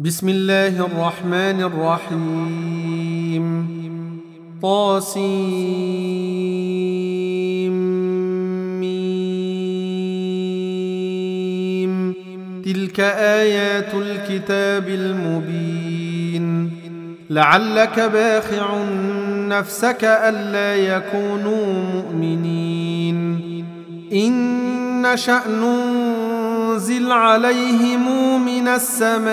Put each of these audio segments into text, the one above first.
بسم الله الرحمن الرحيم طاسيم تلك آيات الكتاب المبين لعلك باخع نفسك ألا يكونوا مؤمنين إن نشأ ننزل عليهم من السماء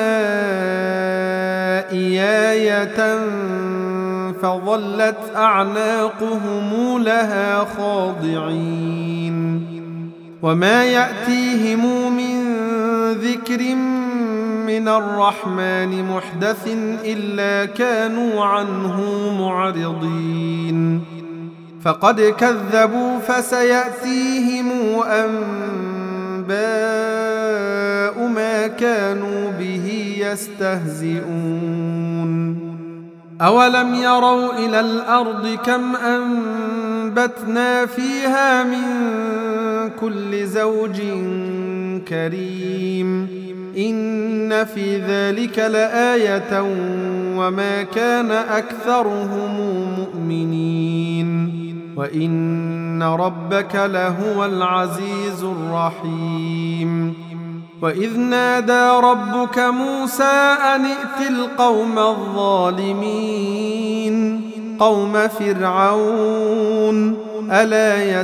آية فظلت أعناقهم لها خاضعين وما يأتيهم من ذكر من الرحمن محدث إلا كانوا عنه معرضين فقد كذبوا فسيأتيهم أنباء ما كانوا به يستهزئون أولم يروا إلى الأرض كم أنبتنا فيها من كل زوج كريم إن في ذلك لآية وما كان أكثرهم مؤمنين وإن ربك لهو العزيز الرحيم وإذ نادى ربك موسى أن ائت القوم الظالمين قوم فرعون ألا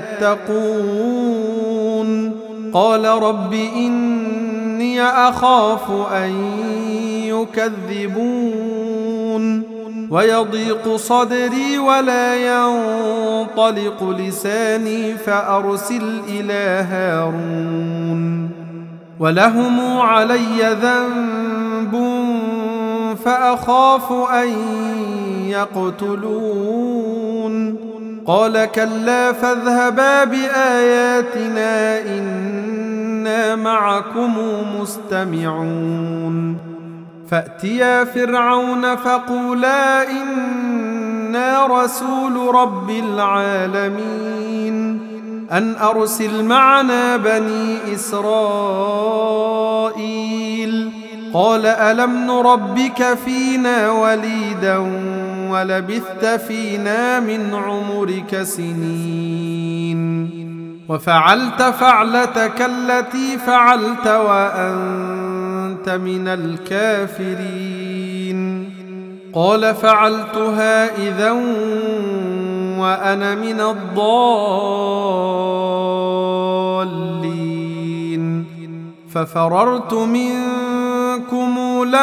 يتقون قال رب إني أخاف أن يكذبون ويضيق صدري ولا ينطلق لساني فأرسل إلى هارون ولهم علي ذنب فأخاف أن يقتلون قال كلا فاذهبا بآياتنا إنا معكم مستمعون فأتيا فرعون فقولا إنا رسول رب العالمين أن أرسل معنا بني إسرائيل قال ألم نربك فينا وليدا ولبثت فينا من عمرك سنين وفعلت فعلتك التي فعلت وأنت من الكافرين قال فعلتها إذا وأنا من الضالين ففررت منكم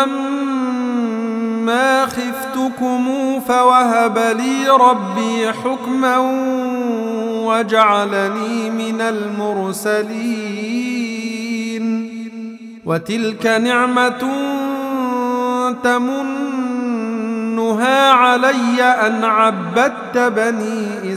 لما خفتكم فوهب لي ربي حكما وجعلني من المرسلين وتلك نعمة تمنها علي أن عبدت بني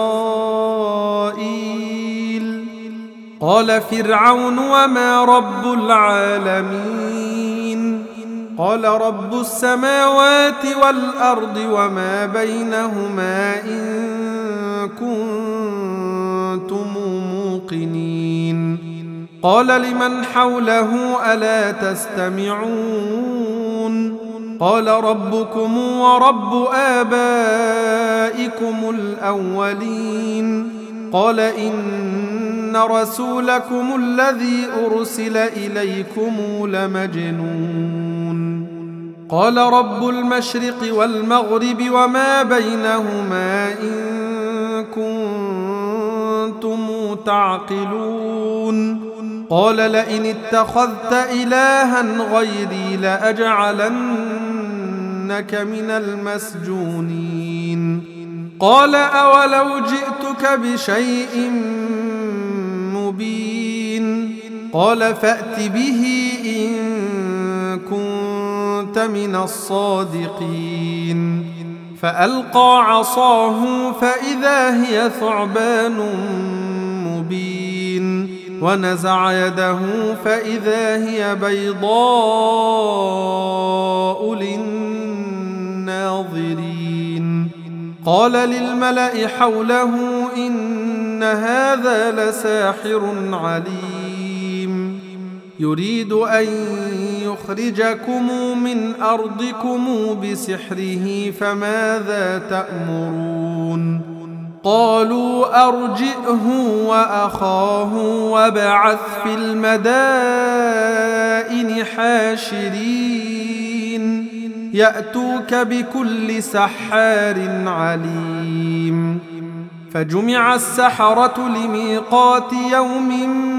إسرائيل قال فرعون وما رب العالمين قال رب السماوات والأرض وما بينهما إن كنتم موقنين قال لمن حوله ألا تستمعون قال ربكم ورب آبائكم الأولين قال إن رسولكم الذي أرسل إليكم لمجنون قال رب المشرق والمغرب وما بينهما إن كنتم تعقلون قال لئن اتخذت إلها غيري لأجعلنك من المسجونين قال أولو جئتك بشيء مبين قال فأت به إن كنت من الصادقين فألقى عصاه فإذا هي ثعبان مبين ونزع يده فإذا هي بيضاء للناظرين قال للملأ حوله إن هذا لساحر عليم يريد أن ليخرجكم من أرضكم بسحره فماذا تأمرون قالوا أرجئه وأخاه وابعث في المدائن حاشرين يأتوك بكل سحار عليم فجمع السحرة لميقات يوم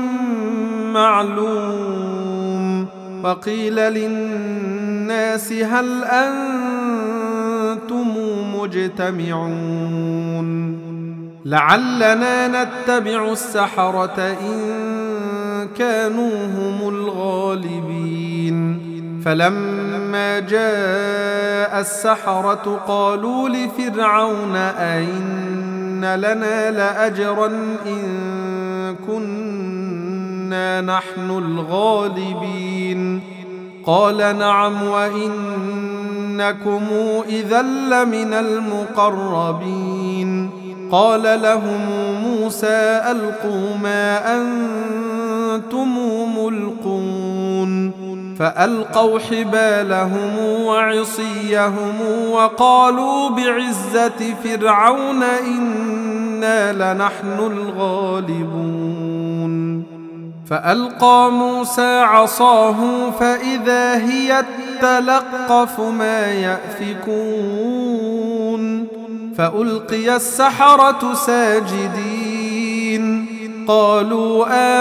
معلوم وقيل للناس هل أنتم مجتمعون لعلنا نتبع السحرة إن كانوا هم الغالبين فلما جاء السحرة قالوا لفرعون أئن لنا لأجرا إن كنا نحن الغالبين قال نعم وإنكم إذا لمن المقربين قال لهم موسى ألقوا ما أنتم ملقون فألقوا حبالهم وعصيهم وقالوا بعزة فرعون إنا لنحن الغالبون فألقى موسى عصاه فإذا هي تلقف ما يأفكون فألقي السحرة ساجدين قالوا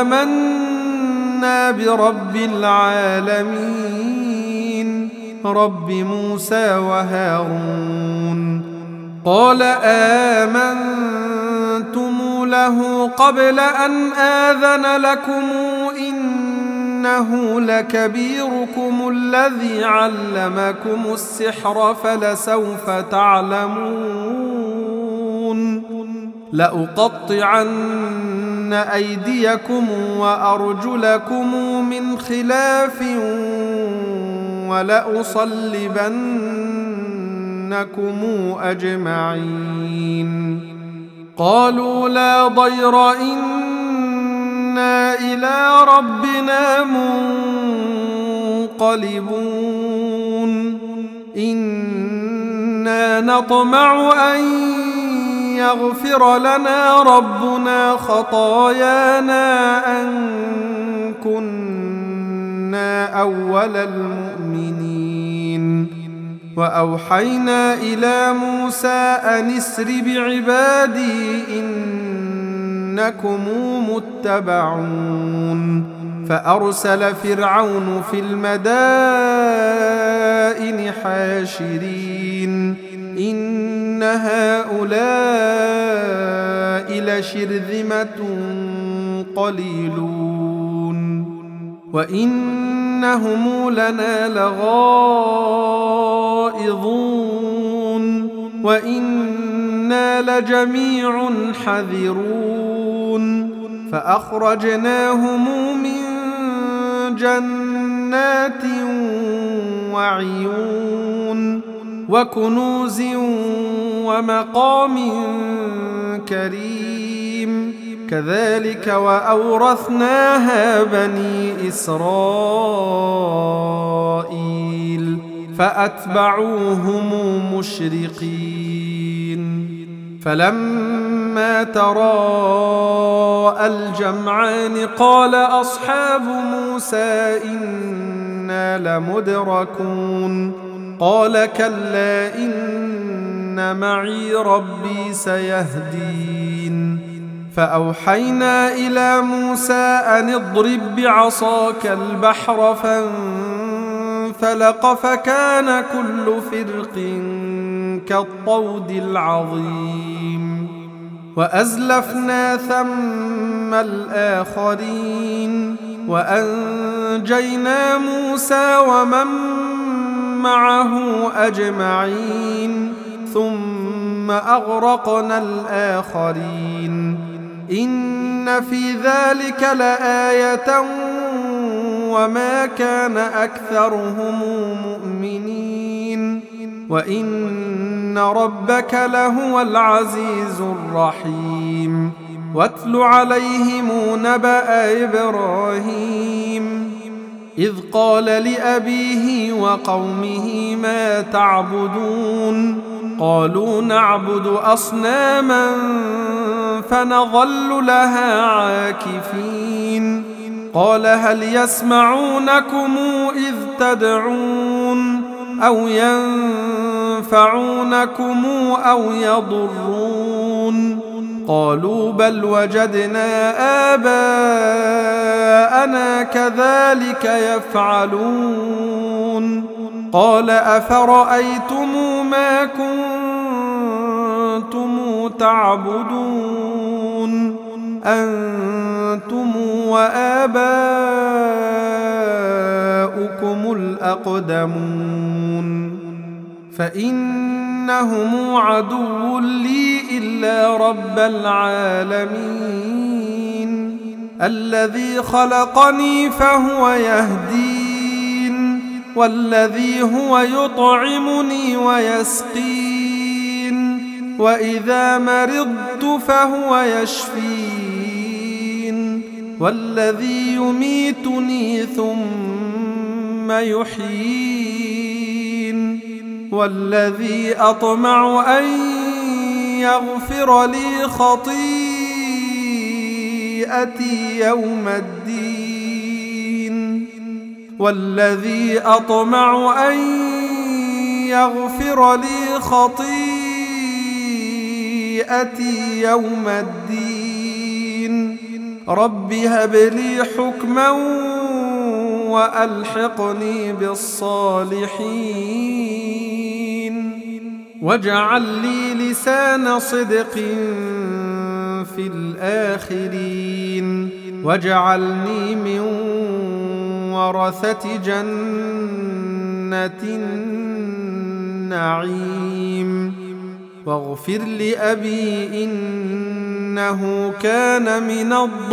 آمنا برب العالمين رب موسى وهارون قال آمنتم له قبل أن آذن لكم إنه لكبيركم الذي علمكم السحر فلسوف تعلمون لأقطعن أيديكم وأرجلكم من خلاف ولأصلبنكم أجمعين قالوا لا ضير إنا إلى ربنا منقلبون إنا نطمع أن يغفر لنا ربنا خطايانا أن كنا أول المؤمنين وأوحينا إلى موسى أن اسر بعبادي إنكم متبعون فأرسل فرعون في المدائن حاشرين إن هؤلاء لشرذمة قليلون وإنهم لنا لغائظون وإنا لجميع حذرون فأخرجناهم من جنات وعيون وكنوز ومقام كريم كذلك وأورثناها بني إسرائيل فأتبعوهم مشرقين فلما تراءى الجمعان قال أصحاب موسى إنا لمدركون قال كلا إن معي ربي سيهدين فأوحينا إلى موسى أن اضرب بعصاك البحر فانفلق فكان كل فرق كالطود العظيم وأزلفنا ثم الآخرين وأنجينا موسى ومن معه أجمعين ثم أغرقنا الآخرين إن في ذلك لآية وما كان أكثرهم مؤمنين وإن ربك لهو العزيز الرحيم واتل عليهم نبأ إبراهيم إذ قال لأبيه وقومه ما تعبدون قالوا نعبد أصناما فنظل لها عاكفين قال هل يسمعونكم إذ تدعون أو ينفعونكم أو يضرون قالوا بل وجدنا آباءنا كذلك يفعلون قال أفرأيتم ما كنتم تعبدون أنتم وآباؤكم الأقدمون فإنهم عدو لي إلا رب العالمين الذي خلقني فهو يهدين والذي هو يطعمني ويسقين وإذا مرضت فهو يشفين والذي يميتني ثم يحيين والذي أطمع أن يغفر لي خطيئتي يوم الدين والذي أطمع أن يغفر لي خطيئتي يوم الدين رب هب لي حكما وألحقني بالصالحين واجعل لي لسان صدق في الآخرين واجعلني من ورثة جنة النعيم واغفر لأبي إنه كان من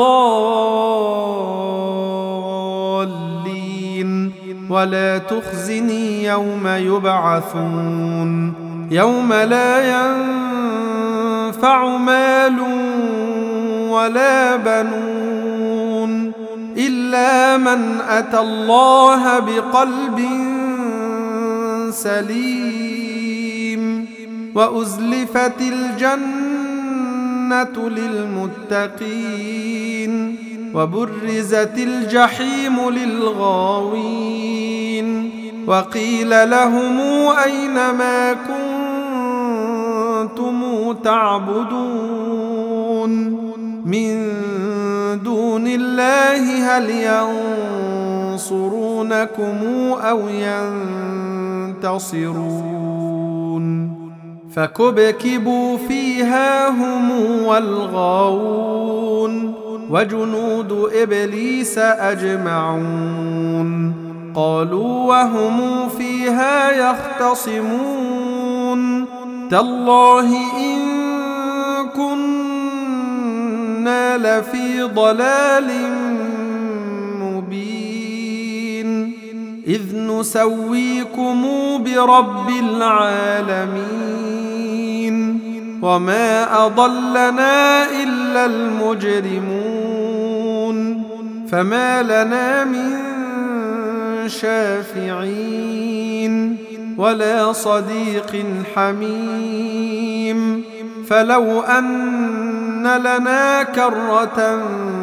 الضالين ولا تخزني يوم يبعثون يوم لا ينفع مال ولا بنون إلا من أتى الله بقلب سليم وأزلفت الجنة للمتقين وبرزت الجحيم للغاوين وقيل لهم أين ما كنتم تعبدون من دون الله هل ينصرونكم أو ينتصرون فكبكبوا فيها هم والغاوون وجنود إبليس أجمعون قالوا وهم فيها يختصمون تالله إن كنا لفي ضلال مبين إذ نسويكم برب العالمين وما أضلنا إلا المجرمون فما لنا من شافعين ولا صديق حميم فلو أن لنا كرة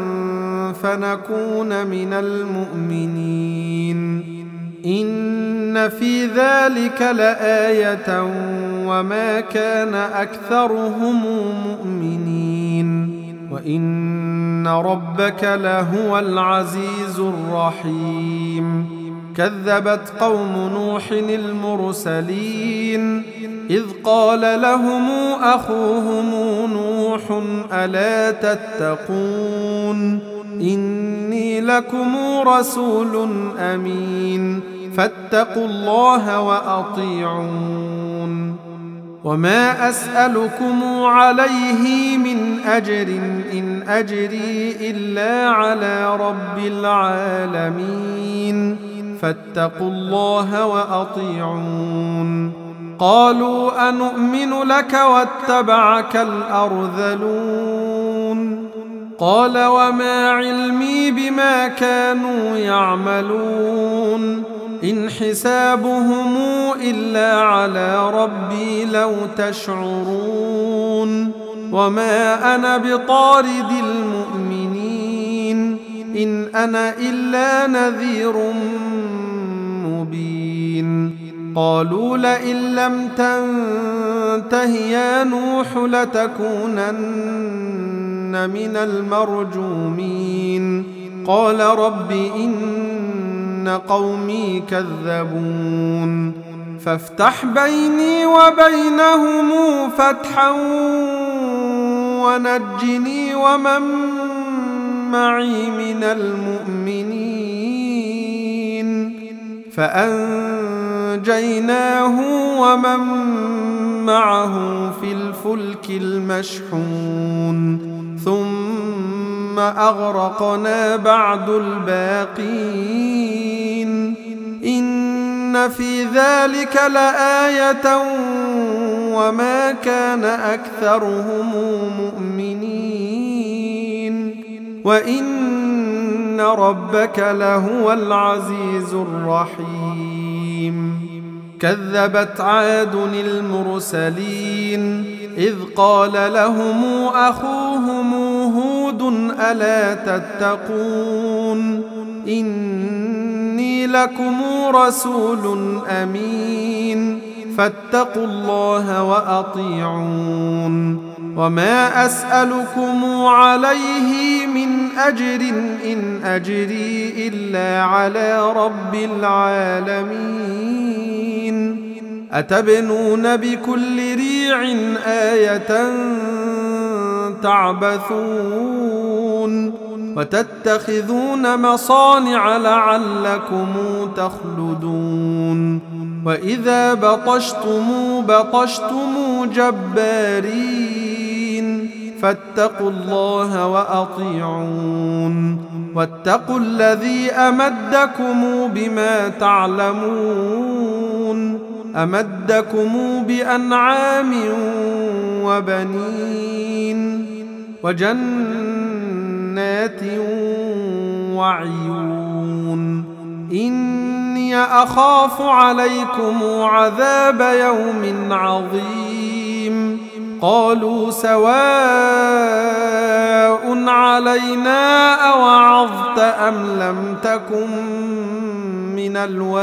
فنكون من المؤمنين إن في ذلك لآية وما كان أكثرهم مؤمنين وإن ربك لهو العزيز الرحيم كذبت قوم نوح المرسلين إذ قال لهم أخوهم نوح ألا تتقون إني لكم رسول أمين فاتقوا الله وأطيعون وما أسألكم عليه من أجر إن أجري إلا على رب العالمين فاتقوا الله وأطيعون قالوا أنؤمن لك واتبعك الأرذلون قال وما علمي بما كانوا يعملون إن حسابهم إلا على ربي لو تشعرون وما أنا بطارد المؤمنين إن أنا إلا نذير مبين قالوا لئن لم تنته يا نوح لتكونن من المرجومين قال رب إن قومي كذبون فافتح بيني وبينهم فتحا ونجني ومن معي من المؤمنين فأنجيناه ومن معه في الفلك المشحون ثم أغرقنا بعد الباقين إن في ذلك لآية وما كان أكثرهم مؤمنين وإن ربك لهو العزيز الرحيم كذبت عاد المرسلين إذ قال لهم أخوهم هود ألا تتقون إني لكم رسول أمين فاتقوا الله وأطيعون وما أسألكم عليه من أجر إن أجري إلا على رب العالمين أتبنون بكل ريع آية تعبثون وتتخذون مصانع لعلكم تخلدون وإذا بطشتم جبارين فاتقوا الله وأطيعون واتقوا الذي أمدكم بما تعلمون أمدكم بأنعام وبنين وجنات وعيون إني أخاف عليكم عذاب يوم عظيم قالوا سواء علينا أوعظت أم لم تكن من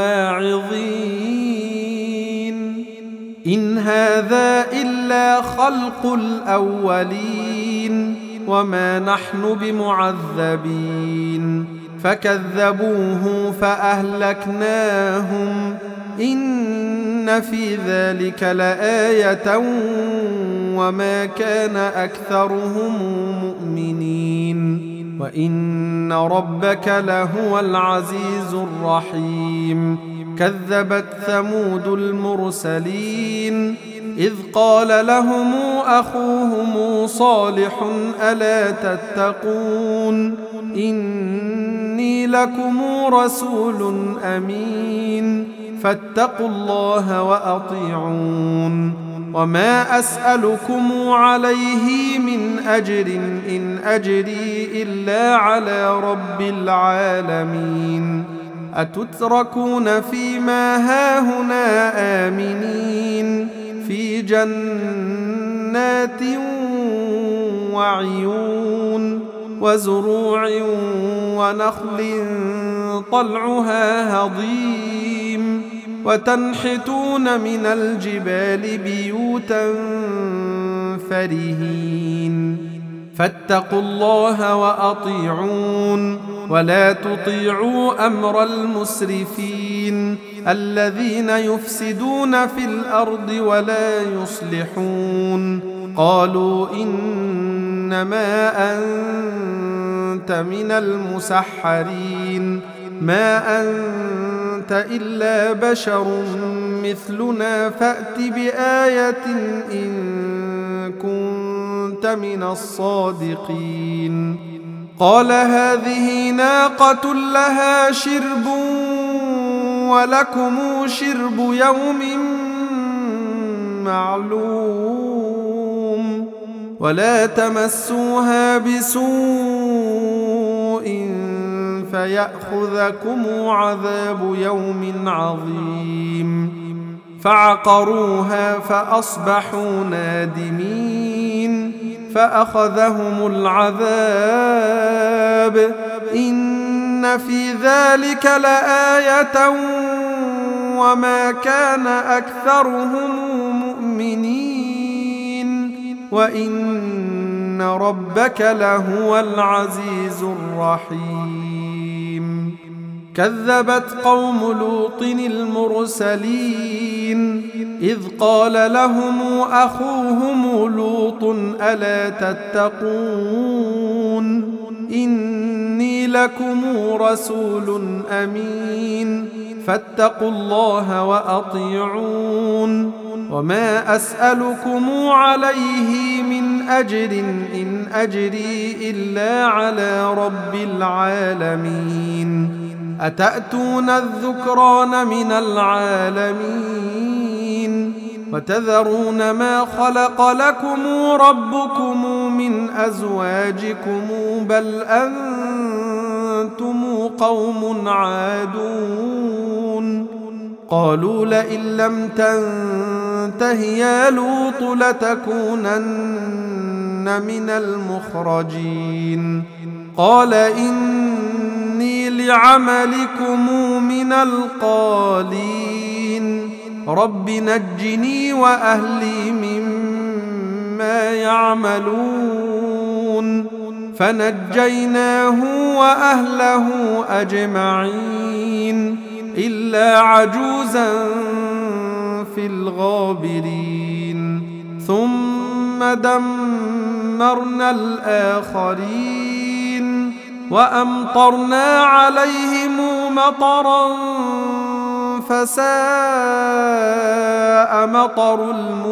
الواعظين إن هذا إلا خلق الأولين وما نحن بمعذبين فكذبوه فأهلكناهم إن في ذلك لآية وما كان أكثرهم مؤمنين وإن ربك لهو العزيز الرحيم كذبت ثمود المرسلين إذ قال لهم أخوهم صالح ألا تتقون إني لكم رسول أمين فاتقوا الله وأطيعون وما أسألكم عليه من أجر إن أجري إلا على رب العالمين أتتركون فيما هاهنا آمنين في جنات وعيون وزروع ونخل طلعها هضيم وتنحتون من الجبال بيوتا فرهين فاتقوا الله وأطيعون ولا تطيعوا أمر المسرفين الذين يفسدون في الأرض ولا يصلحون قالوا إنما أنت من المسحرين ما أنت إلا بشر مثلنا فأت بآية إن كنت من الصادقين قال هذه ناقة لها شرب ولكم شرب يوم معلوم ولا تمسوها بسوء فيأخذكم عذاب يوم عظيم فعقروها فأصبحوا نادمين فأخذهم العذاب إن في ذلك لآية وما كان أكثرهم مؤمنين وإن ربك لهو العزيز الرحيم كذبت قوم لوط المرسلين إذ قال لهم أخوهم لوط ألا تتقون إني لكم رسول أمين فاتقوا الله وأطيعون وما أسألكم عليه من أجر إن أجري إلا على رب العالمين أتأتون الذكران من العالمين وتذرون ما خلق لكم ربكم من أزواجكم بل أنتم قوم عادون قالوا لئن لم تنته يا لوط لتكونن من المخرجين قال إني لعملكم من القالين رب نجني وأهلي مما يعملون فنجيناه وأهله أجمعين إلا عجوزا في الغابرين ثم دمرنا الآخرين وأمطرنا عليهم مطرا فساء مطر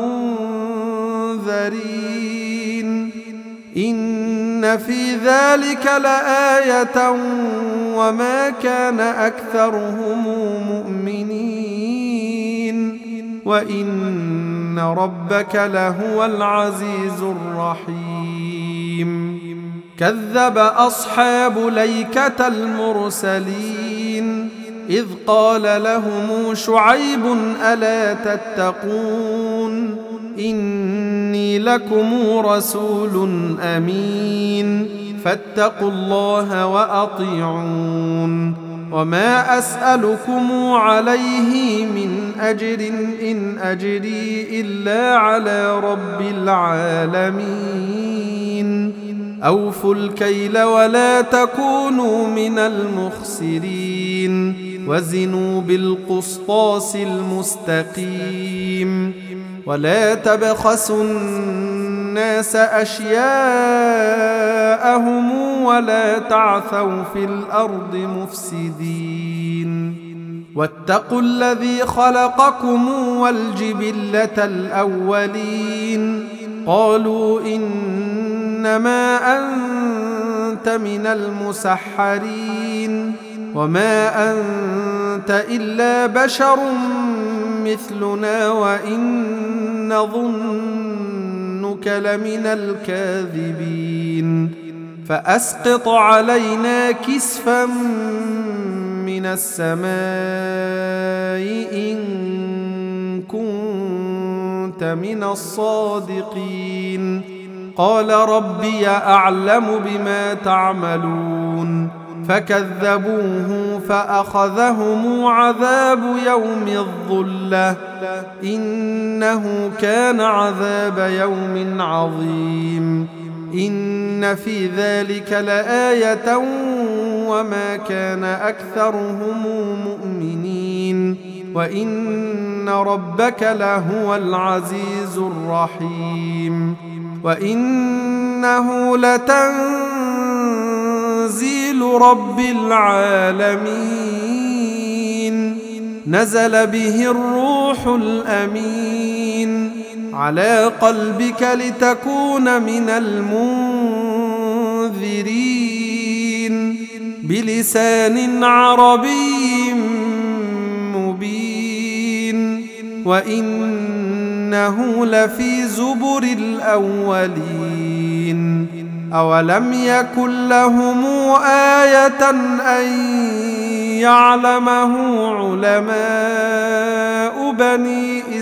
المنذرين إن في ذلك لآية وما كان أكثرهم مؤمنين وإن ربك لهو العزيز الرحيم كذب أصحاب ليكة المرسلين إذ قال لهم شعيب ألا تتقون إني لكم رسول أمين فاتقوا الله وأطيعون وما أسألكم عليه من أجر إن أجري إلا على رب العالمين أوفوا الكيل ولا تكونوا من المخسرين وزنوا بالقسطاس المستقيم ولا تبخسوا الناس أشياءهم ولا تعثوا في الأرض مفسدين واتقوا الذي خلقكم والجبلة الأولين قالوا إنما أنت من المسحرين وما أنت إلا بشر مثلنا وإن نظنك لمن الكاذبين فأسقط علينا كسفا من السماء إن كنت من الصادقين قال ربي أعلم بما تعملون فكذبوه فأخذهم عذاب يوم الظلة إنه كان عذاب يوم عظيم إن في ذلك لآية وما كان أكثرهم مؤمنين وإن ربك لهو العزيز الرحيم وإنه لتنزيل رب العالمين نزل به الروح الأمين على قلبك لتكون من المنذرين بلسان عربي مبين وإنه لفي زبر الأولين أولم يكن لهم آية أن يعلمه علماء بني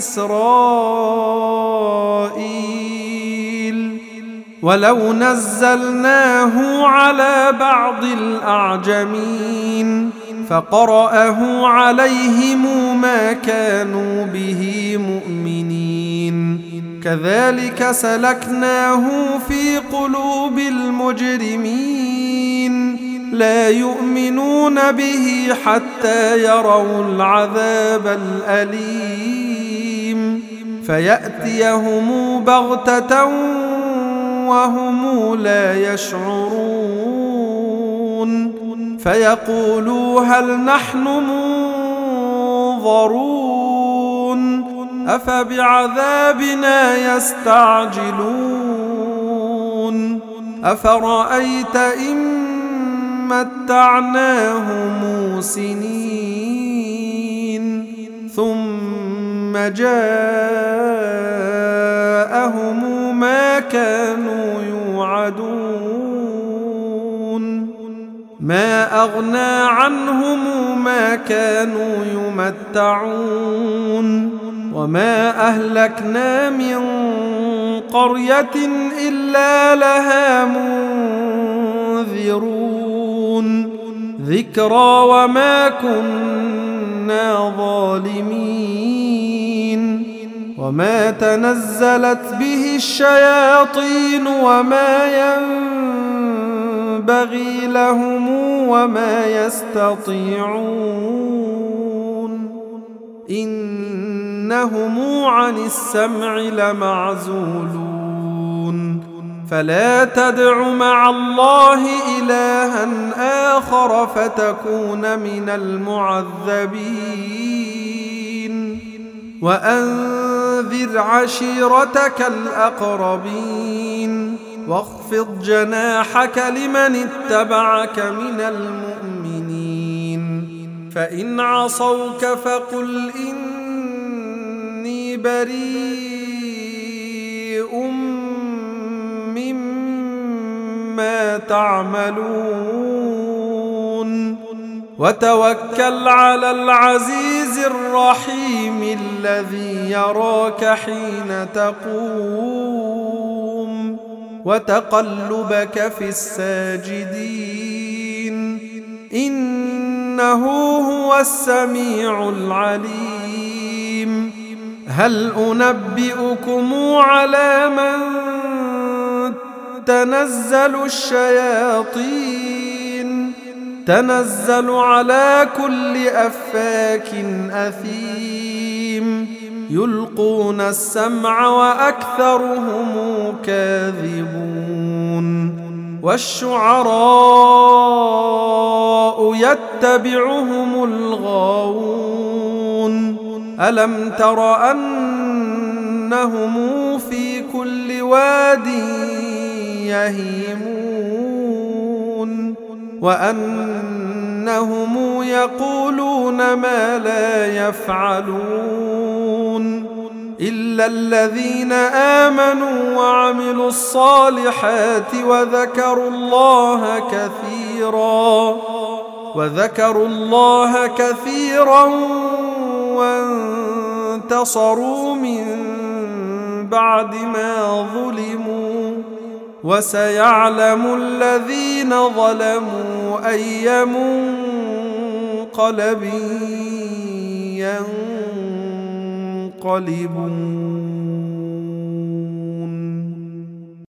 إسرائيل ولو نزلناه على بعض الأعجمين فقرأه عليهم ما كانوا به مؤمنين كذلك سلكناه في قلوب المجرمين لا يؤمنون به حتى يروا العذاب الأليم فيأتيهم بغتة وهم لا يشعرون فيقولوا هل نحن منظرون أفبعذابنا يستعجلون أفرأيت إن متعناهم سنين ثم جاءهم ما كانوا يوعدون ما أغنى عنهم ما كانوا يمتعون وما أهلكنا من قرية إلا لها منذرون ذكرى وما كنا ظالمين وما تنزلت به الشياطين وما ينبغي لهم وما يستطيعون إنهم عن السمع لمعزولون فلا تدع مع الله إلها آخر فتكون من المعذبين وأنذر عشيرتك الأقربين واخفض جناحك لمن اتبعك من المؤمنين فإن عصوك فقل إني بريء مما تعملون وتوكل على العزيز الرحيم الذي يراك حين تقوم وتقلبك في الساجدين إنه هو السميع العليم هل أنبئكم على من تنزل الشياطين تنزل على كل أفاك أثيم يلقون السمع وأكثرهم كاذبون والشعراء يتبعهم الغاوون ألم تر أنهم في كل واد يهيمون وأنهم يقولون ما لا يفعلون إلا الذين آمنوا وعملوا الصالحات وذكروا الله كثيرا وانتصروا من بعد ما ظلموا وسيعلم الذين ظلموا أي منقلب ينقلبون